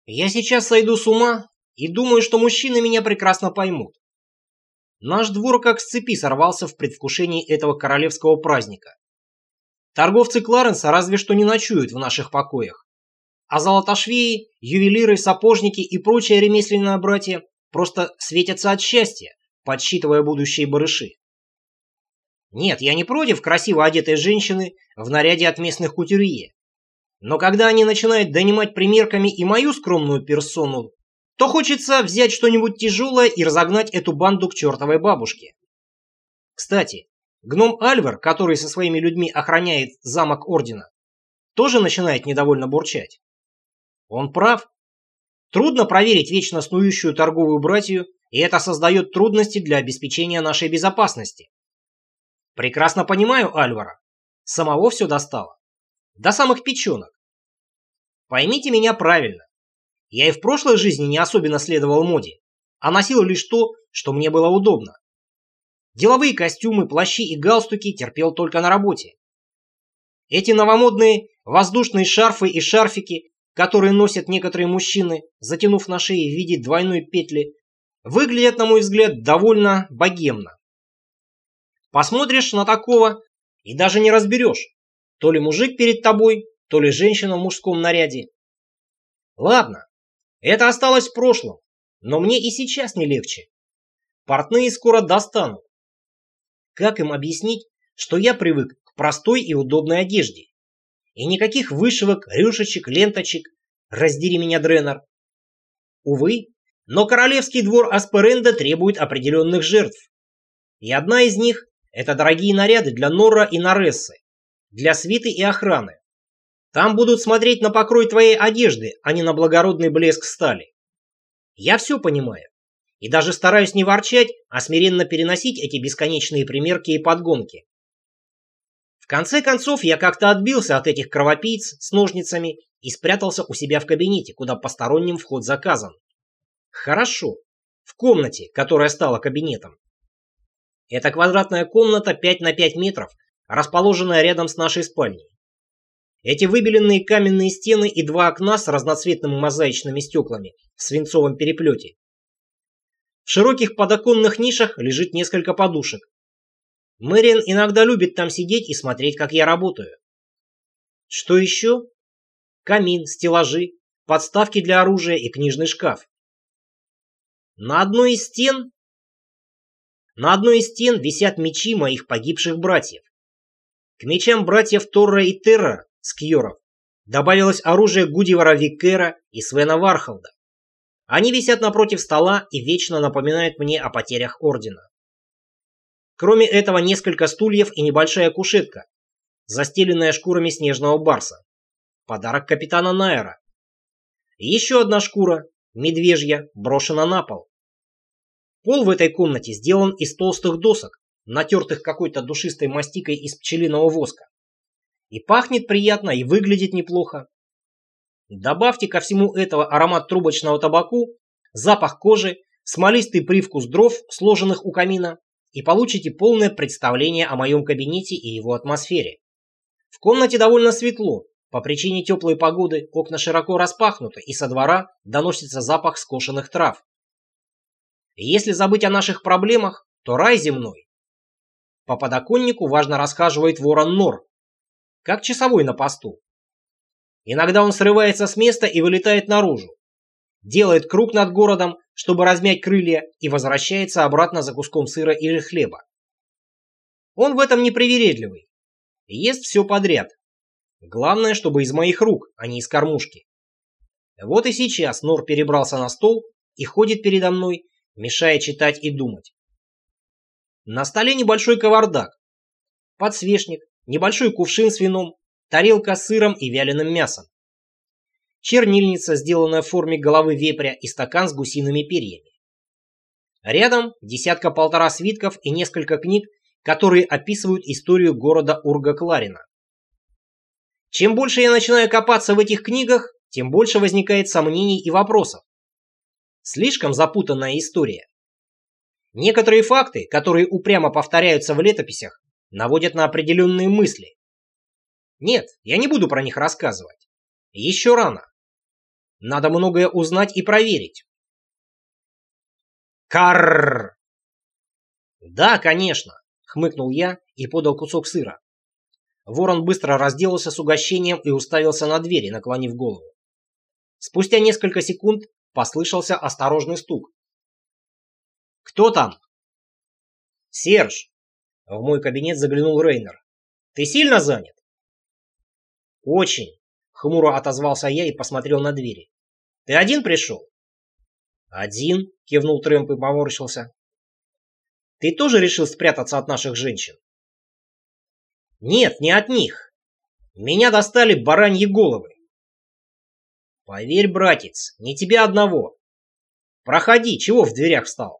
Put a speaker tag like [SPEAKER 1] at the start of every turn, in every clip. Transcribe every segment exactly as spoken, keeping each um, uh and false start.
[SPEAKER 1] Я сейчас сойду с ума и думаю, что мужчины меня прекрасно поймут. Наш двор как с цепи сорвался в предвкушении этого королевского праздника. Торговцы Кларенса разве что не ночуют в наших покоях, а золотошвеи, ювелиры, сапожники и прочие ремесленные братья просто светятся от счастья, подсчитывая будущие барыши. Нет, я не против красиво одетой женщины в наряде от местных кутюрье. Но когда они начинают донимать примерками и мою скромную персону, то хочется взять что-нибудь тяжелое и разогнать эту банду к чертовой бабушке. Кстати, гном Альвар, который со своими людьми охраняет замок Ордена, тоже начинает недовольно бурчать. Он прав. Трудно проверить вечно снующую торговую братью, и это создает трудности для обеспечения нашей безопасности. Прекрасно понимаю Альвара. Самого все достало. До самых печенок. Поймите меня правильно. Я и в прошлой жизни не особенно следовал моде, а носил лишь то, что мне было удобно. Деловые костюмы, плащи и галстуки терпел только на работе. Эти новомодные воздушные шарфы и шарфики, которые носят некоторые мужчины, затянув на шее в виде двойной петли, выглядят, на мой взгляд, довольно богемно. Посмотришь на такого и даже не разберешь, то ли мужик перед тобой, то ли женщина в мужском наряде. Ладно, это осталось в прошлом, но мне и сейчас не легче. Портные скоро достанут. Как им объяснить, что я привык к простой и удобной одежде? И никаких вышивок, рюшечек, ленточек, раздери меня, Дренор. Увы, но королевский двор Асперенда требует определенных жертв. И одна из них – это дорогие наряды для Норра и Нарессы, для свиты и охраны. Там будут смотреть на покрой твоей одежды, а не на благородный блеск стали. Я все понимаю. И даже стараюсь не ворчать, а смиренно переносить эти бесконечные примерки и подгонки. В конце концов, я как-то отбился от этих кровопийц с ножницами и спрятался у себя в кабинете, куда посторонним вход заказан. Хорошо. В комнате, которая стала кабинетом. Это квадратная комната пять на пять метров, расположенная рядом с нашей спальней. Эти выбеленные каменные стены и два окна с разноцветными мозаичными стеклами в свинцовом переплете. В широких подоконных нишах лежит несколько подушек. Мэриан иногда любит там сидеть и смотреть, как я работаю. Что еще? Камин, стеллажи, подставки для оружия и книжный шкаф. На одной из стен... На одной из стен висят мечи моих погибших братьев. К мечам братьев Торра и Терра, скьоров, добавилось оружие Гудивара Виккера и Свена Вархолда. Они висят напротив стола и вечно напоминают мне о потерях Ордена. Кроме этого, несколько стульев и небольшая кушетка, застеленная шкурами снежного барса. Подарок капитана Найера. Еще одна шкура, медвежья, брошена на пол. Пол в этой комнате сделан из толстых досок, натертых какой-то душистой мастикой из пчелиного воска. И пахнет приятно, и выглядит неплохо. Добавьте ко всему этого аромат трубочного табаку, запах кожи, смолистый привкус дров, сложенных у камина, и получите полное представление о моем кабинете и его атмосфере. В комнате довольно светло, по причине теплой погоды окна широко распахнуты, и со двора доносится запах скошенных трав. И если забыть о наших проблемах, то рай земной. По подоконнику важно расхаживает ворон Нор, как часовой на посту. Иногда он срывается с места и вылетает наружу, делает круг над городом, чтобы размять крылья, и возвращается обратно за куском сыра или хлеба. Он в этом непривередливый, ест все подряд. Главное, чтобы из моих рук, а не из кормушки. Вот и сейчас Нор перебрался на стол и ходит передо мной, мешая читать и думать. На столе небольшой кавардак, подсвечник, небольшой кувшин с вином, тарелка с сыром и вяленым мясом, чернильница, сделанная в форме головы вепря, и стакан с гусиными перьями. Рядом десятка-полтора свитков и несколько книг, которые описывают историю города Урга-Кларина. Чем больше я начинаю копаться в этих книгах, тем больше возникает сомнений и вопросов. Слишком запутанная история. Некоторые факты, которые упрямо повторяются в летописях, наводят на определенные мысли. Нет, я не буду про них рассказывать. Еще рано. Надо многое узнать и проверить. Карр! Да, конечно, хмыкнул я и подал кусок сыра. Ворон быстро разделался с угощением и уставился на двери, наклонив голову. Спустя несколько секунд послышался осторожный стук. «Кто там?» «Серж!» В мой кабинет заглянул Рейнер. «Ты сильно занят?» «Очень!» Хмуро отозвался я и посмотрел на двери. «Ты один пришел?» «Один!» кивнул Трэмп и поморщился. «Ты тоже решил спрятаться от наших женщин?» «Нет, не от них. Меня достали бараньи головы». «Поверь, братец, не тебя одного. Проходи, чего в дверях встал?»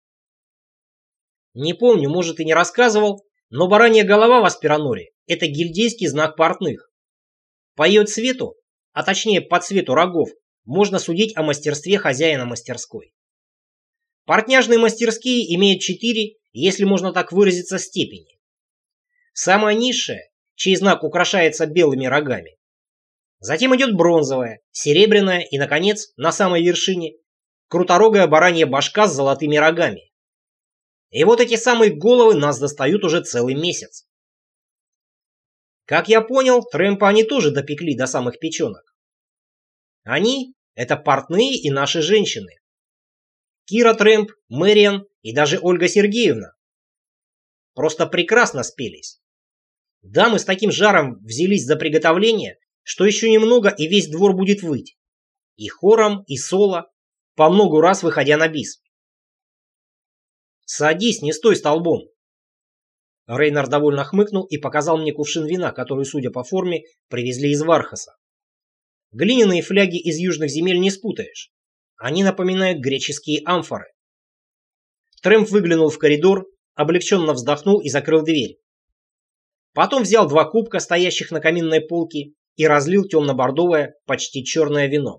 [SPEAKER 1] «Не помню, может, и не рассказывал, но баранья голова в Аспираноре — это гильдейский знак портных. По ее цвету, а точнее по цвету рогов, можно судить о мастерстве хозяина мастерской. Портняжные мастерские имеют четыре, если можно так выразиться, степени. Самая низшая, чей знак украшается белыми рогами. Затем идет бронзовая, серебряная и, наконец, на самой вершине, круторогая баранья башка с золотыми рогами. И вот эти самые головы нас достают уже целый месяц. Как я понял, Трэмпа они тоже допекли до самых печенок. Они — это портные и наши женщины. Кира Трэмп, Мэриан и даже Ольга Сергеевна. Просто прекрасно спелись. Дамы с таким жаром взялись за приготовление, что еще немного и весь двор будет выть. И хором, и соло, по многу раз выходя на бис. «Садись, не стой столбом!» Рейнар довольно хмыкнул и показал мне кувшин вина, который, судя по форме, привезли из Вархаса. Глиняные фляги из южных земель не спутаешь. Они напоминают греческие амфоры. Трэмп выглянул в коридор, облегченно вздохнул и закрыл дверь. Потом взял два кубка, стоящих на каминной полке, и разлил темно-бордовое, почти черное вино.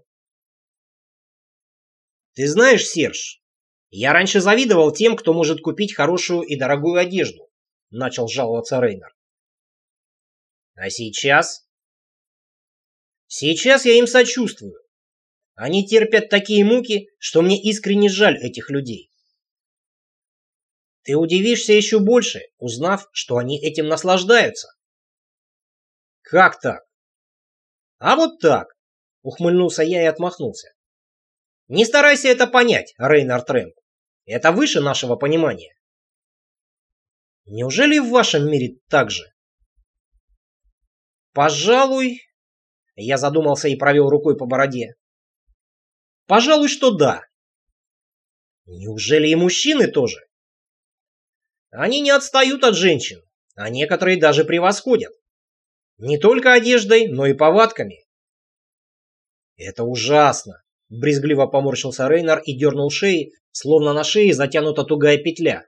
[SPEAKER 1] «Ты знаешь, Серж, я раньше завидовал тем, кто может купить хорошую и дорогую одежду», — начал жаловаться Рейнер. «А сейчас?» «Сейчас я им сочувствую. Они терпят такие муки, что мне искренне жаль этих людей. Ты удивишься еще больше, узнав, что они этим наслаждаются». «Как так?» «А вот так», — ухмыльнулся я и отмахнулся. «Не старайся это понять, Рейнар Трэмп. Это выше нашего понимания». «Неужели в вашем мире так же?» «Пожалуй...» Я задумался и провел рукой по бороде. «Пожалуй, что да». «Неужели и мужчины тоже?» «Они не отстают от женщин, а некоторые даже превосходят. Не только одеждой, но и повадками». «Это ужасно!» — брезгливо поморщился Рейнар и дернул шеи, словно на шее затянута тугая петля.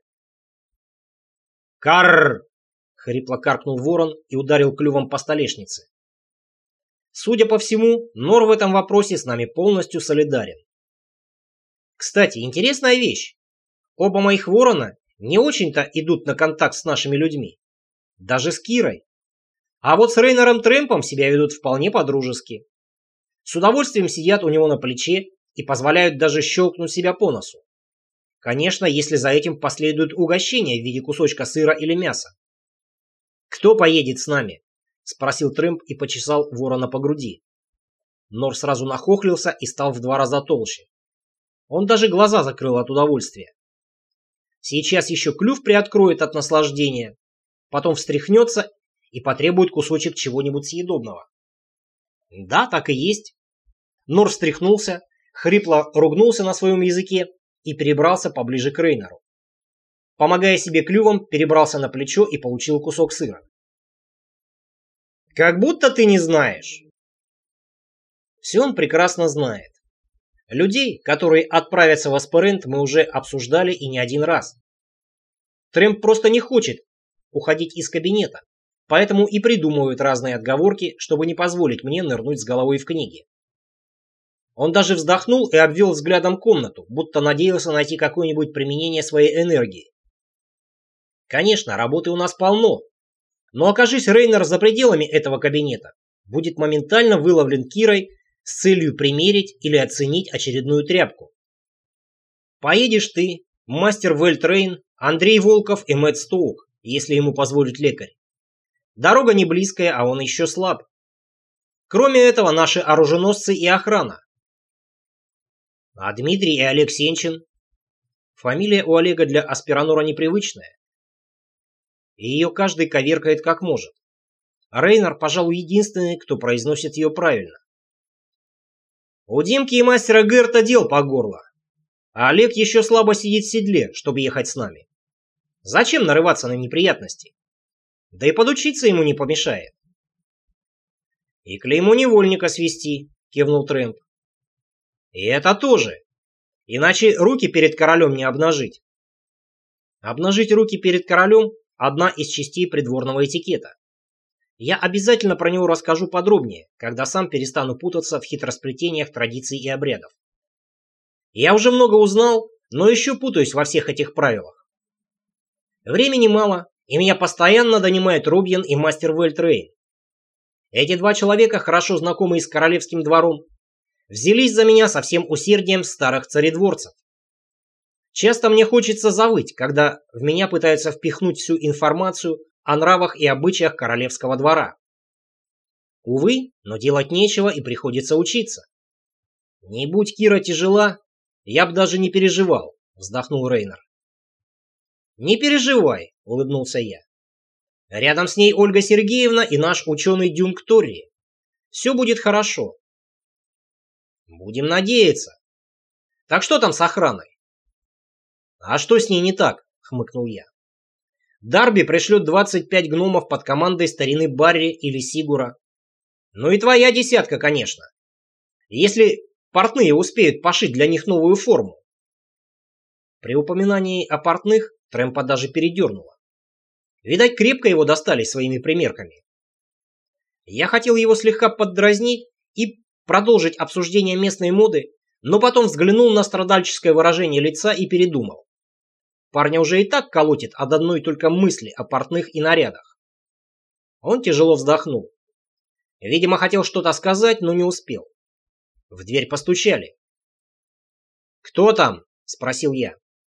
[SPEAKER 1] «Карр!» — хрипло каркнул ворон и ударил клювом по столешнице. Судя по всему, Нор в этом вопросе с нами полностью солидарен. Кстати, интересная вещь. Оба моих ворона не очень-то идут на контакт с нашими людьми. Даже с Кирой. А вот с Рейнаром Трэмпом себя ведут вполне по-дружески. С удовольствием сидят у него на плече и позволяют даже щелкнуть себя по носу. Конечно, если за этим последует угощение в виде кусочка сыра или мяса. «Кто поедет с нами?» — спросил Трэмп и почесал ворона по груди. Нор сразу нахохлился и стал в два раза толще. Он даже глаза закрыл от удовольствия. Сейчас еще клюв приоткроет от наслаждения, потом встряхнется и потребует кусочек чего-нибудь съедобного. Да, так и есть. Нор встряхнулся, хрипло ругнулся на своем языке и перебрался поближе к Рейнару. Помогая себе клювом, перебрался на плечо и получил кусок сыра. «Как будто ты не знаешь». Все он прекрасно знает. Людей, которые отправятся в Аспирент, мы уже обсуждали и не один раз. Трэмп просто не хочет уходить из кабинета, поэтому и придумывает разные отговорки, чтобы не позволить мне нырнуть с головой в книги. Он даже вздохнул и обвел взглядом комнату, будто надеялся найти какое-нибудь применение своей энергии. Конечно, работы у нас полно, но окажись Рейнар за пределами этого кабинета, будет моментально выловлен Кирой с целью примерить или оценить очередную тряпку. Поедешь ты, мастер Вельтрейн, Андрей Волков и Мэтт Стоук, если ему позволит лекарь. Дорога не близкая, а он еще слаб. Кроме этого, наши оруженосцы и охрана. А Дмитрий и Олег Сенчин? Фамилия у Олега для аспиранора непривычная. И ее каждый коверкает как может. Рейнер, пожалуй, единственный, кто произносит ее правильно. У Димки и мастера Герта дел по горло. А Олег еще слабо сидит в седле, чтобы ехать с нами. Зачем нарываться на неприятности? Да и подучиться ему не помешает. И клеймо невольника свести, кивнул Трэмп. И это тоже. Иначе руки перед королем не обнажить. Обнажить руки перед королем – одна из частей придворного этикета. Я обязательно про него расскажу подробнее, когда сам перестану путаться в хитросплетениях традиций и обрядов. Я уже много узнал, но еще путаюсь во всех этих правилах. Времени мало, и меня постоянно донимает Робьен и мастер Вельтрейн. Эти два человека, хорошо знакомые с королевским двором, взялись за меня со всем усердием старых царедворцев. Часто мне хочется завыть, когда в меня пытаются впихнуть всю информацию о нравах и обычаях королевского двора. Увы, но делать нечего и приходится учиться. Не будь Кира тяжела, я бы даже не переживал, вздохнул Рейнер. Не переживай, улыбнулся я. Рядом с ней Ольга Сергеевна и наш ученый Дюнк Торри. Все будет хорошо. Будем надеяться. Так что там с охраной? А что с ней не так? Хмыкнул я. Дарби пришлет двадцать пять гномов под командой старины Барри или Сигура. Ну и твоя десятка, конечно. Если портные успеют пошить для них новую форму. При упоминании о портных Трэмпа даже передернуло. Видать, крепко его достали своими примерками. Я хотел его слегка поддразнить и продолжить обсуждение местной моды, но потом взглянул на страдальческое выражение лица и передумал. Парня уже и так колотит от одной только мысли о портных и нарядах. Он тяжело вздохнул. Видимо, хотел что-то сказать, но не успел. В дверь постучали. «Кто там?» – спросил я.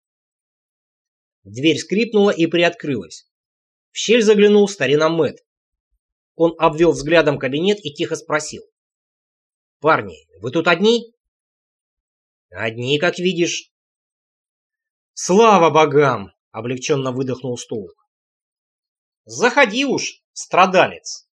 [SPEAKER 1] Дверь скрипнула и приоткрылась. В щель заглянул старина Мэтт. Он обвел взглядом кабинет и тихо спросил. «Парни, вы тут одни?» «Одни, как видишь». «Слава богам!» – облегченно выдохнул Стоук. «Заходи уж, страдалец!»